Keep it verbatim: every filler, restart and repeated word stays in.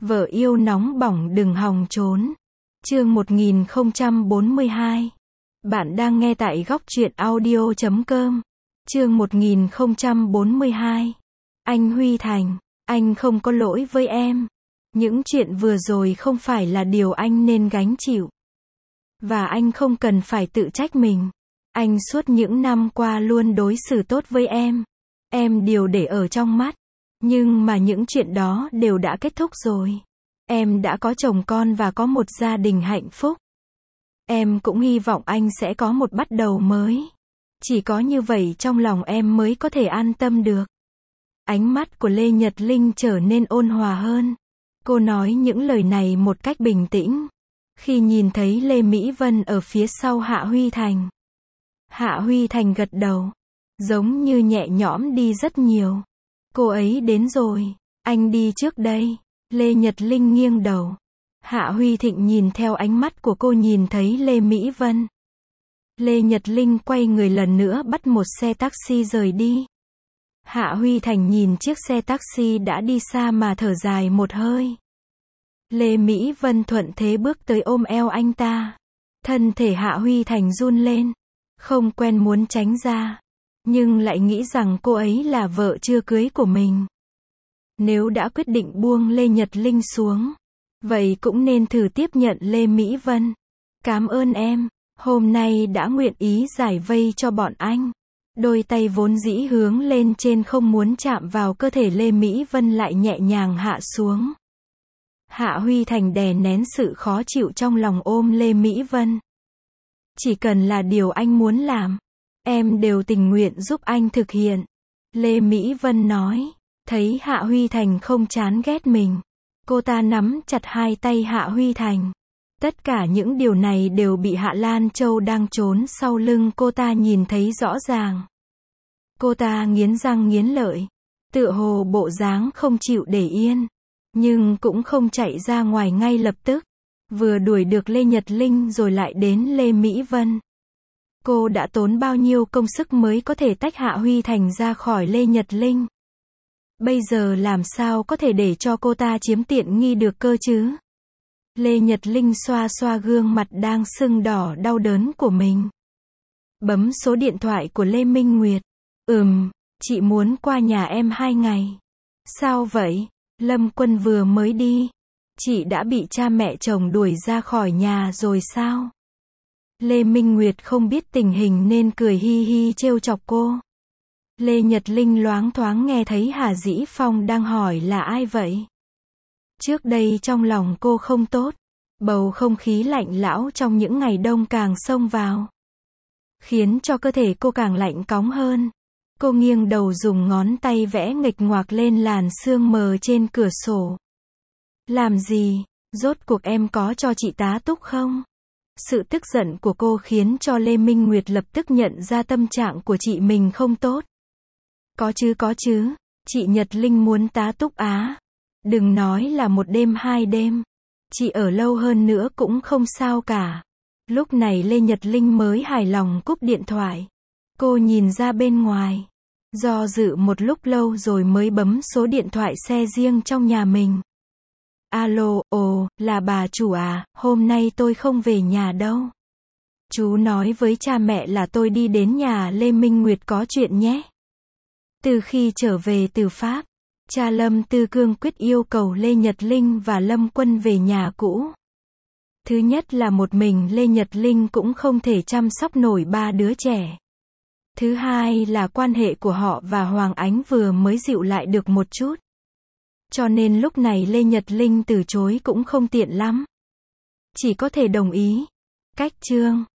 Vợ yêu nóng bỏng đừng hòng trốn. Chương một nghìn không trăm bốn mươi hai. Bạn đang nghe tại góc truyện audio chấm com. Chương một nghìn không trăm bốn mươi hai. Anh Huy Thành, anh không có lỗi với em. Những chuyện vừa rồi không phải là điều anh nên gánh chịu. Và anh không cần phải tự trách mình. Anh suốt những năm qua luôn đối xử tốt với em. Em đều để ở trong mắt. Nhưng mà những chuyện đó đều đã kết thúc rồi. Em đã có chồng con và có một gia đình hạnh phúc. Em cũng hy vọng anh sẽ có một bắt đầu mới. Chỉ có như vậy trong lòng em mới có thể an tâm được. Ánh mắt của Lê Nhật Linh trở nên ôn hòa hơn. Cô nói những lời này một cách bình tĩnh. Khi nhìn thấy Lê Mỹ Vân ở phía sau Hạ Huy Thành. Hạ Huy Thành gật đầu. Giống như nhẹ nhõm đi rất nhiều. Cô ấy đến rồi. Anh đi trước đây. Lê Nhật Linh nghiêng đầu. Hạ Huy Thịnh nhìn theo ánh mắt của cô nhìn thấy Lê Mỹ Vân. Lê Nhật Linh quay người lần nữa bắt một xe taxi rời đi. Hạ Huy Thành nhìn chiếc xe taxi đã đi xa mà thở dài một hơi. Lê Mỹ Vân thuận thế bước tới ôm eo anh ta. Thân thể Hạ Huy Thành run lên. Không quen muốn tránh ra. Nhưng lại nghĩ rằng cô ấy là vợ chưa cưới của mình. Nếu đã quyết định buông Lê Nhật Linh xuống, vậy cũng nên thử tiếp nhận Lê Mỹ Vân. Cảm ơn em, hôm nay đã nguyện ý giải vây cho bọn anh. Đôi tay vốn dĩ hướng lên trên không muốn chạm vào cơ thể Lê Mỹ Vân lại nhẹ nhàng hạ xuống. Hạ Huy Thành đè nén sự khó chịu trong lòng ôm Lê Mỹ Vân. Chỉ cần là điều anh muốn làm, em đều tình nguyện giúp anh thực hiện. Lê Mỹ Vân nói. Thấy Hạ Huy Thành không chán ghét mình. Cô ta nắm chặt hai tay Hạ Huy Thành. Tất cả những điều này đều bị Hạ Lan Châu đang trốn sau lưng cô ta nhìn thấy rõ ràng. Cô ta nghiến răng nghiến lợi. Tựa hồ bộ dáng không chịu để yên. Nhưng cũng không chạy ra ngoài ngay lập tức. Vừa đuổi được Lê Nhật Linh rồi lại đến Lê Mỹ Vân. Cô đã tốn bao nhiêu công sức mới có thể tách Hạ Huy Thành ra khỏi Lê Nhật Linh. Bây giờ làm sao có thể để cho cô ta chiếm tiện nghi được cơ chứ? Lê Nhật Linh xoa xoa gương mặt đang sưng đỏ đau đớn của mình. Bấm số điện thoại của Lê Minh Nguyệt. Ừm, chị muốn qua nhà em hai ngày. Sao vậy? Lâm Quân vừa mới đi. Chị đã bị cha mẹ chồng đuổi ra khỏi nhà rồi sao? Lê Minh Nguyệt không biết tình hình nên cười hi hi trêu chọc cô. Lê Nhật Linh loáng thoáng nghe thấy Hà Dĩ Phong đang hỏi là ai vậy. Trước đây trong lòng cô không tốt. Bầu không khí lạnh lẽo trong những ngày đông càng xông vào. Khiến cho cơ thể cô càng lạnh cóng hơn. Cô nghiêng đầu dùng ngón tay vẽ nghịch ngoạc lên làn sương mờ trên cửa sổ. Làm gì? Rốt cuộc em có cho chị tá túc không? Sự tức giận của cô khiến cho Lê Minh Nguyệt lập tức nhận ra tâm trạng của chị mình không tốt. Có chứ có chứ, chị Nhật Linh muốn tá túc á. Đừng nói là một đêm hai đêm. Chị ở lâu hơn nữa cũng không sao cả. Lúc này Lê Nhật Linh mới hài lòng cúp điện thoại. Cô nhìn ra bên ngoài. Do dự một lúc lâu rồi mới bấm số điện thoại xe riêng trong nhà mình. Alo, ồ, là bà chủ à, hôm nay tôi không về nhà đâu. Chú nói với cha mẹ là tôi đi đến nhà Lê Minh Nguyệt có chuyện nhé. Từ khi trở về từ Pháp, cha Lâm Tư Cương quyết yêu cầu Lê Nhật Linh và Lâm Quân về nhà cũ. Thứ nhất là một mình Lê Nhật Linh cũng không thể chăm sóc nổi ba đứa trẻ. Thứ hai là quan hệ của họ và Hoàng Ánh vừa mới dịu lại được một chút. Cho nên lúc này Lê Nhật Linh từ chối cũng không tiện lắm. Chỉ có thể đồng ý. Cách chương